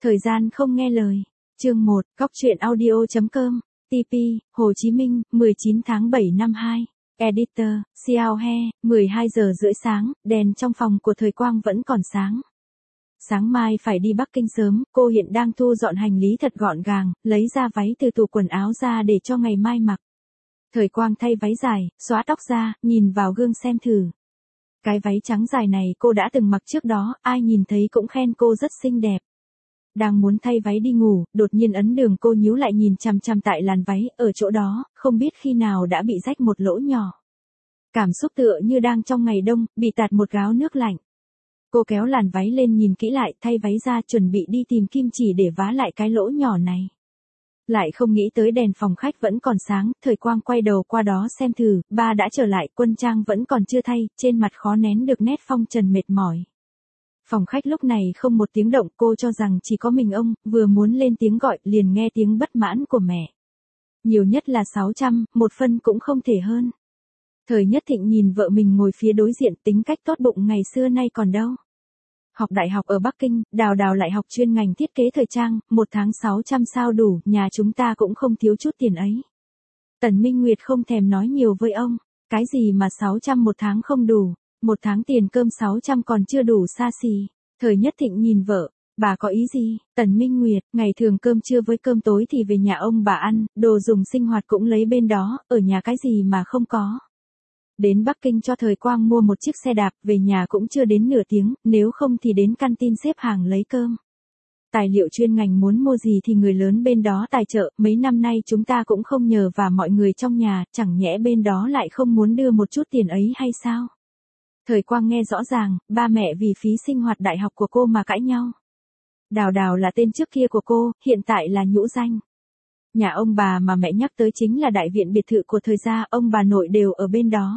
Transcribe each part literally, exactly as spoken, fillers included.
Thời gian không nghe lời. Chương một, Cóc truyện audio chấm com, tê pê, Hồ Chí Minh, mười chín tháng bảy năm hai. Editor, Xiao He, mười hai giờ rưỡi sáng, đèn trong phòng của Thời Quang vẫn còn sáng. Sáng mai phải đi Bắc Kinh sớm, cô hiện đang thu dọn hành lý thật gọn gàng, lấy ra váy từ tủ quần áo ra để cho ngày mai mặc. Thời Quang thay váy dài, xóa tóc ra, nhìn vào gương xem thử. Cái váy trắng dài này cô đã từng mặc trước đó, ai nhìn thấy cũng khen cô rất xinh đẹp. Đang muốn thay váy đi ngủ, đột nhiên ấn đường cô nhíu lại nhìn chằm chằm tại làn váy, ở chỗ đó, không biết khi nào đã bị rách một lỗ nhỏ. Cảm xúc tựa như đang trong ngày đông, bị tạt một gáo nước lạnh. Cô kéo làn váy lên nhìn kỹ lại, thay váy ra chuẩn bị đi tìm kim chỉ để vá lại cái lỗ nhỏ này. Lại không nghĩ tới đèn phòng khách vẫn còn sáng, Thời Quang quay đầu qua đó xem thử, ba đã trở lại, quân trang vẫn còn chưa thay, trên mặt khó nén được nét phong trần mệt mỏi. Phòng khách lúc này không một tiếng động, cô cho rằng chỉ có mình ông, vừa muốn lên tiếng gọi, liền nghe tiếng bất mãn của mẹ. Nhiều nhất là sáu trăm, một phân cũng không thể hơn. Thời Nhất Thịnh nhìn vợ mình ngồi phía đối diện, tính cách tốt bụng ngày xưa nay còn đâu. Học đại học ở Bắc Kinh, Đào Đào lại học chuyên ngành thiết kế thời trang, một tháng sáu trăm sao đủ, nhà chúng ta cũng không thiếu chút tiền ấy. Tần Minh Nguyệt không thèm nói nhiều với ông, cái gì mà sáu trăm một tháng không đủ, một tháng tiền cơm sáu trăm còn chưa đủ xa xỉ. Thời Nhất Thịnh nhìn vợ, bà có ý gì? Tần Minh Nguyệt, ngày thường cơm trưa với cơm tối thì về nhà ông bà ăn, đồ dùng sinh hoạt cũng lấy bên đó, ở nhà cái gì mà không có. Đến Bắc Kinh cho Thời Quang mua một chiếc xe đạp, về nhà cũng chưa đến nửa tiếng, nếu không thì đến canteen xếp hàng lấy cơm. Tài liệu chuyên ngành muốn mua gì thì người lớn bên đó tài trợ, mấy năm nay chúng ta cũng không nhờ và mọi người trong nhà, chẳng nhẽ bên đó lại không muốn đưa một chút tiền ấy hay sao? Thời Quang nghe rõ ràng, ba mẹ vì phí sinh hoạt đại học của cô mà cãi nhau. Đào Đào là tên trước kia của cô, hiện tại là nhũ danh. Nhà ông bà mà mẹ nhắc tới chính là đại viện biệt thự của Thời gia, ông bà nội đều ở bên đó.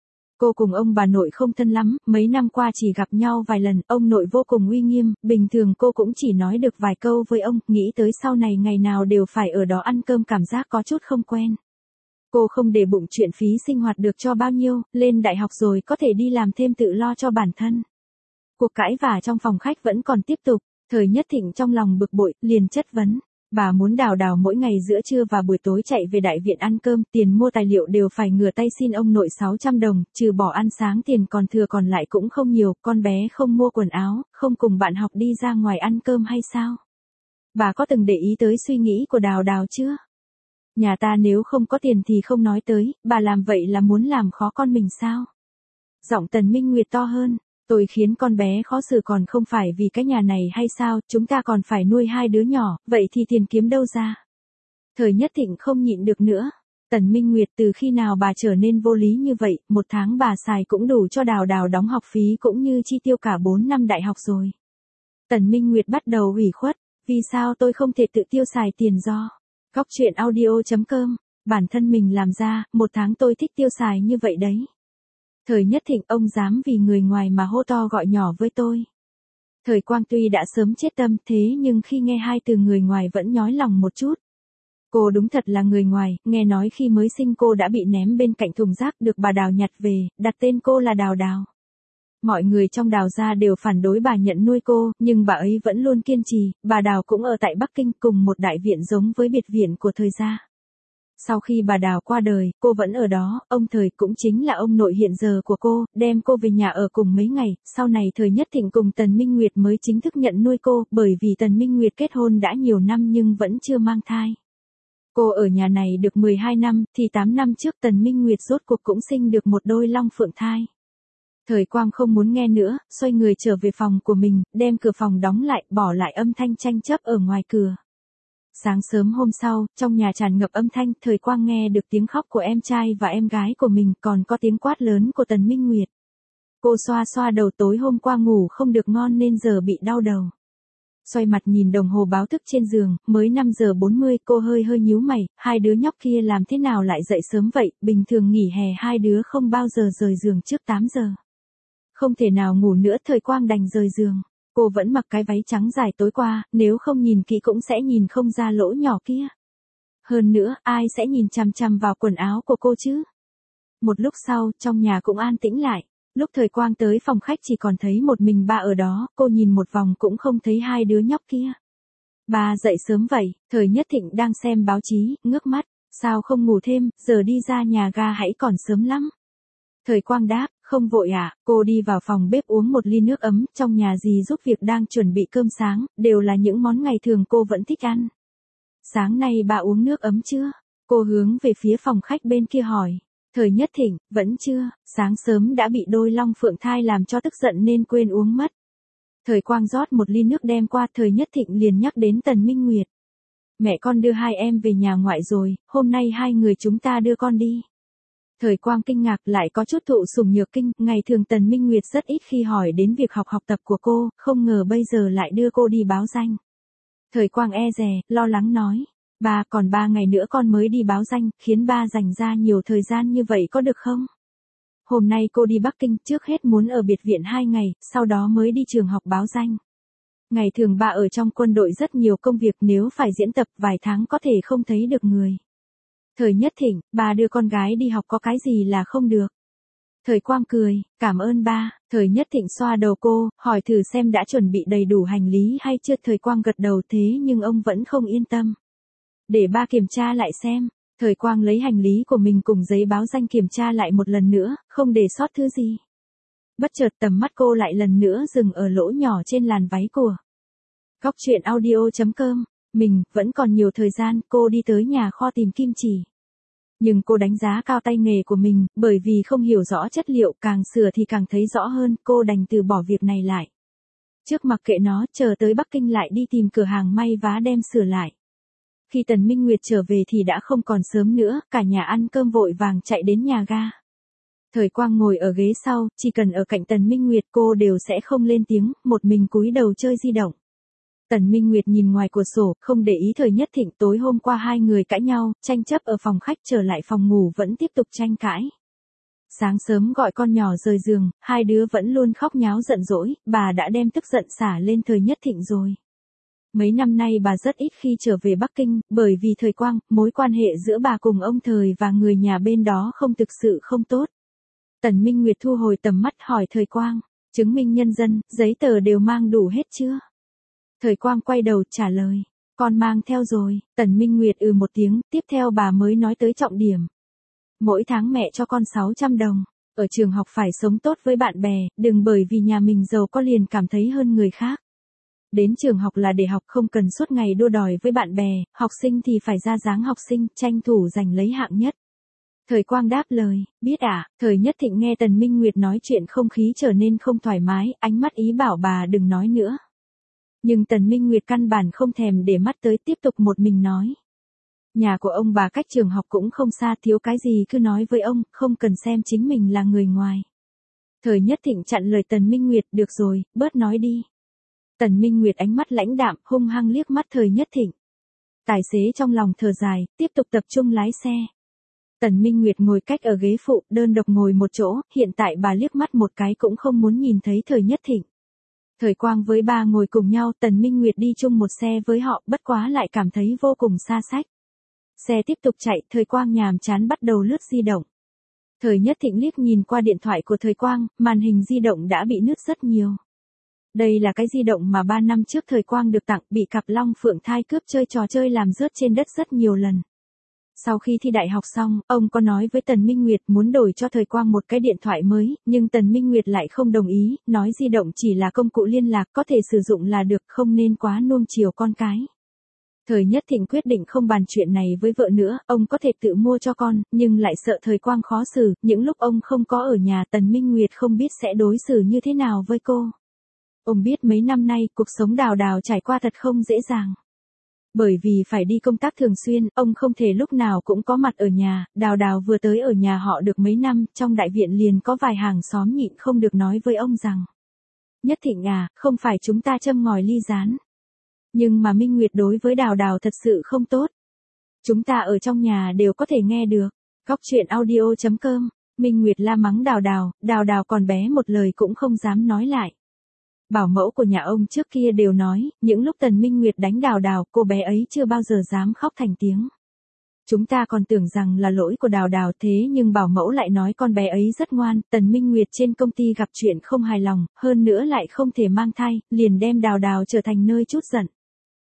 Cô cùng ông bà nội không thân lắm, mấy năm qua chỉ gặp nhau vài lần, ông nội vô cùng uy nghiêm, bình thường cô cũng chỉ nói được vài câu với ông, nghĩ tới sau này ngày nào đều phải ở đó ăn cơm cảm giác có chút không quen. Cô không để bụng chuyện phí sinh hoạt được cho bao nhiêu, lên đại học rồi có thể đi làm thêm tự lo cho bản thân. Cuộc cãi vã trong phòng khách vẫn còn tiếp tục, Thời Nhất Thịnh trong lòng bực bội, liền chất vấn. Bà muốn Đào Đào mỗi ngày giữa trưa và buổi tối chạy về đại viện ăn cơm, tiền mua tài liệu đều phải ngửa tay xin ông nội sáu trăm đồng, trừ bỏ ăn sáng tiền còn thừa còn lại cũng không nhiều, con bé không mua quần áo, không cùng bạn học đi ra ngoài ăn cơm hay sao? Bà có từng để ý tới suy nghĩ của Đào Đào chưa? Nhà ta nếu không có tiền thì không nói tới, bà làm vậy là muốn làm khó con mình sao? Giọng Tần Minh Nguyệt to hơn. Tôi khiến con bé khó xử còn không phải vì cái nhà này hay sao, chúng ta còn phải nuôi hai đứa nhỏ, vậy thì tiền kiếm đâu ra? Thời Nhất Thịnh không nhịn được nữa. Tần Minh Nguyệt, từ khi nào bà trở nên vô lý như vậy, một tháng bà xài cũng đủ cho Đào Đào đóng học phí cũng như chi tiêu cả bốn năm đại học rồi. Tần Minh Nguyệt bắt đầu ủy khuất, vì sao tôi không thể tự tiêu xài tiền do? Cóc truyện audio chấm com, bản thân mình làm ra, một tháng tôi thích tiêu xài như vậy đấy. Thời Nhất Thịnh, ông dám vì người ngoài mà hô to gọi nhỏ với tôi. Thời Quang tuy đã sớm chết tâm thế nhưng khi nghe hai từ người ngoài vẫn nhói lòng một chút. Cô đúng thật là người ngoài, nghe nói khi mới sinh cô đã bị ném bên cạnh thùng rác được bà Đào nhặt về, đặt tên cô là Đào Đào. Mọi người trong Đào gia đều phản đối bà nhận nuôi cô, nhưng bà ấy vẫn luôn kiên trì, bà Đào cũng ở tại Bắc Kinh cùng một đại viện giống với biệt viện của Thời gia. Sau khi bà Đào qua đời, cô vẫn ở đó, ông Thời cũng chính là ông nội hiện giờ của cô, đem cô về nhà ở cùng mấy ngày, sau này Thời Nhất Thịnh cùng Tần Minh Nguyệt mới chính thức nhận nuôi cô, bởi vì Tần Minh Nguyệt kết hôn đã nhiều năm nhưng vẫn chưa mang thai. Cô ở nhà này được mười hai năm, thì tám năm trước Tần Minh Nguyệt rốt cuộc cũng sinh được một đôi long phượng thai. Thời Quang không muốn nghe nữa, xoay người trở về phòng của mình, đem cửa phòng đóng lại, bỏ lại âm thanh tranh chấp ở ngoài cửa. Sáng sớm hôm sau, trong nhà tràn ngập âm thanh, Thời Quang nghe được tiếng khóc của em trai và em gái của mình, còn có tiếng quát lớn của Tần Minh Nguyệt. Cô xoa xoa đầu, tối hôm qua ngủ không được ngon nên giờ bị đau đầu. Xoay mặt nhìn đồng hồ báo thức trên giường, mới năm giờ bốn mươi, cô hơi hơi nhíu mày, hai đứa nhóc kia làm thế nào lại dậy sớm vậy, bình thường nghỉ hè hai đứa không bao giờ rời giường trước tám giờ. Không thể nào ngủ nữa, Thời Quang đành rời giường. Cô vẫn mặc cái váy trắng dài tối qua, nếu không nhìn kỹ cũng sẽ nhìn không ra lỗ nhỏ kia. Hơn nữa, ai sẽ nhìn chằm chằm vào quần áo của cô chứ? Một lúc sau, trong nhà cũng an tĩnh lại. Lúc Thời Quang tới phòng khách chỉ còn thấy một mình ba ở đó, cô nhìn một vòng cũng không thấy hai đứa nhóc kia. Ba dậy sớm vậy, Thời Nhất Thịnh đang xem báo chí, ngước mắt, sao không ngủ thêm, giờ đi ra nhà ga hãy còn sớm lắm. Thời Quang đáp, không vội ạ, à, cô đi vào phòng bếp uống một ly nước ấm, trong nhà dì giúp việc đang chuẩn bị cơm sáng, đều là những món ngày thường cô vẫn thích ăn. Sáng nay bà uống nước ấm chưa? Cô hướng về phía phòng khách bên kia hỏi. Thời Nhất Thịnh, vẫn chưa, sáng sớm đã bị đôi long phượng thai làm cho tức giận nên quên uống mất. Thời Quang rót một ly nước đem qua, Thời Nhất Thịnh liền nhắc đến Tần Minh Nguyệt. Mẹ con đưa hai em về nhà ngoại rồi, hôm nay hai người chúng ta đưa con đi. Thời Quang kinh ngạc, lại có chút thụ sủng nhược kinh, ngày thường Tần Minh Nguyệt rất ít khi hỏi đến việc học học tập của cô, không ngờ bây giờ lại đưa cô đi báo danh. Thời Quang e dè, lo lắng nói, ba còn ba ngày nữa con mới đi báo danh, khiến ba dành ra nhiều thời gian như vậy có được không? Hôm nay cô đi Bắc Kinh, trước hết muốn ở biệt viện hai ngày, sau đó mới đi trường học báo danh. Ngày thường ba ở trong quân đội rất nhiều công việc, nếu phải diễn tập vài tháng có thể không thấy được người. Thời Nhất Thịnh, ba đưa con gái đi học có cái gì là không được. Thời Quang cười, cảm ơn ba. Thời Nhất Thịnh xoa đầu cô, hỏi thử xem đã chuẩn bị đầy đủ hành lý hay chưa. Thời Quang gật đầu, thế nhưng ông vẫn không yên tâm. Để ba kiểm tra lại xem. Thời Quang lấy hành lý của mình cùng giấy báo danh kiểm tra lại một lần nữa, không để sót thứ gì. Bất chợt tầm mắt cô lại lần nữa dừng ở lỗ nhỏ trên làn váy của. Góc truyện audio chấm com. Mình, vẫn còn nhiều thời gian, cô đi tới nhà kho tìm kim chỉ. Nhưng cô đánh giá cao tay nghề của mình, bởi vì không hiểu rõ chất liệu, càng sửa thì càng thấy rõ hơn, cô đành từ bỏ việc này lại. Trước mặc kệ nó, chờ tới Bắc Kinh lại đi tìm cửa hàng may vá đem sửa lại. Khi Tần Minh Nguyệt trở về thì đã không còn sớm nữa, cả nhà ăn cơm vội vàng chạy đến nhà ga. Thời Quang ngồi ở ghế sau, chỉ cần ở cạnh Tần Minh Nguyệt cô đều sẽ không lên tiếng, một mình cúi đầu chơi di động. Tần Minh Nguyệt nhìn ngoài cửa sổ, không để ý Thời Nhất Thịnh. Tối hôm qua hai người cãi nhau, tranh chấp ở phòng khách, trở lại phòng ngủ vẫn tiếp tục tranh cãi. Sáng sớm gọi con nhỏ rời giường, hai đứa vẫn luôn khóc nháo giận dỗi, bà đã đem tức giận xả lên Thời Nhất Thịnh rồi. Mấy năm nay bà rất ít khi trở về Bắc Kinh, bởi vì Thời Quang, mối quan hệ giữa bà cùng ông Thời và người nhà bên đó không thực sự không tốt. Tần Minh Nguyệt thu hồi tầm mắt hỏi Thời Quang, chứng minh nhân dân, giấy tờ đều mang đủ hết chưa? Thời Quang quay đầu trả lời, con mang theo rồi. Tần Minh Nguyệt ừ một tiếng, tiếp theo bà mới nói tới trọng điểm. Mỗi tháng mẹ cho con sáu trăm đồng, ở trường học phải sống tốt với bạn bè, đừng bởi vì nhà mình giàu có liền cảm thấy hơn người khác. Đến trường học là để học, không cần suốt ngày đua đòi với bạn bè, học sinh thì phải ra dáng học sinh, tranh thủ giành lấy hạng nhất. Thời Quang đáp lời, biết ạ. Thời Nhất Thịnh nghe Tần Minh Nguyệt nói chuyện không khí trở nên không thoải mái, ánh mắt ý bảo bà đừng nói nữa. Nhưng Tần Minh Nguyệt căn bản không thèm để mắt tới, tiếp tục một mình nói. Nhà của ông bà cách trường học cũng không xa, thiếu cái gì cứ nói với ông, không cần xem chính mình là người ngoài. Thời Nhất Thịnh chặn lời Tần Minh Nguyệt, được rồi, bớt nói đi. Tần Minh Nguyệt ánh mắt lãnh đạm, hung hăng liếc mắt Thời Nhất Thịnh. Tài xế trong lòng thở dài, tiếp tục tập trung lái xe. Tần Minh Nguyệt ngồi cách ở ghế phụ, đơn độc ngồi một chỗ, hiện tại bà liếc mắt một cái cũng không muốn nhìn thấy Thời Nhất Thịnh. Thời Quang với ba ngồi cùng nhau, Tần Minh Nguyệt đi chung một xe với họ, bất quá lại cảm thấy vô cùng xa xách. Xe tiếp tục chạy, Thời Quang nhàm chán bắt đầu lướt di động. Thời Nhất Thịnh liếc nhìn qua điện thoại của Thời Quang, màn hình di động đã bị nứt rất nhiều. Đây là cái di động mà ba năm trước Thời Quang được tặng, bị cặp long phượng thai cướp chơi trò chơi làm rớt trên đất rất nhiều lần. Sau khi thi đại học xong, ông có nói với Tần Minh Nguyệt muốn đổi cho Thời Quang một cái điện thoại mới, nhưng Tần Minh Nguyệt lại không đồng ý, nói di động chỉ là công cụ liên lạc, có thể sử dụng là được, không nên quá nuông chiều con cái. Thời Nhất Thịnh quyết định không bàn chuyện này với vợ nữa, ông có thể tự mua cho con, nhưng lại sợ Thời Quang khó xử, những lúc ông không có ở nhà Tần Minh Nguyệt không biết sẽ đối xử như thế nào với cô. Ông biết mấy năm nay, cuộc sống Đào Đào trải qua thật không dễ dàng. Bởi vì phải đi công tác thường xuyên, ông không thể lúc nào cũng có mặt ở nhà, Đào Đào vừa tới ở nhà họ được mấy năm, trong đại viện liền có vài hàng xóm nhịn không được nói với ông rằng. Nhất Thịnh à, không phải chúng ta châm ngòi ly gián. Nhưng mà Minh Nguyệt đối với Đào Đào thật sự không tốt. Chúng ta ở trong nhà đều có thể nghe được. Góc truyện audio chấm com, Minh Nguyệt la mắng Đào Đào, Đào Đào còn bé một lời cũng không dám nói lại. Bảo mẫu của nhà ông trước kia đều nói, những lúc Tần Minh Nguyệt đánh Đào Đào, cô bé ấy chưa bao giờ dám khóc thành tiếng. Chúng ta còn tưởng rằng là lỗi của Đào Đào, thế nhưng bảo mẫu lại nói con bé ấy rất ngoan, Tần Minh Nguyệt trên công ty gặp chuyện không hài lòng, hơn nữa lại không thể mang thai, liền đem Đào Đào trở thành nơi trút giận.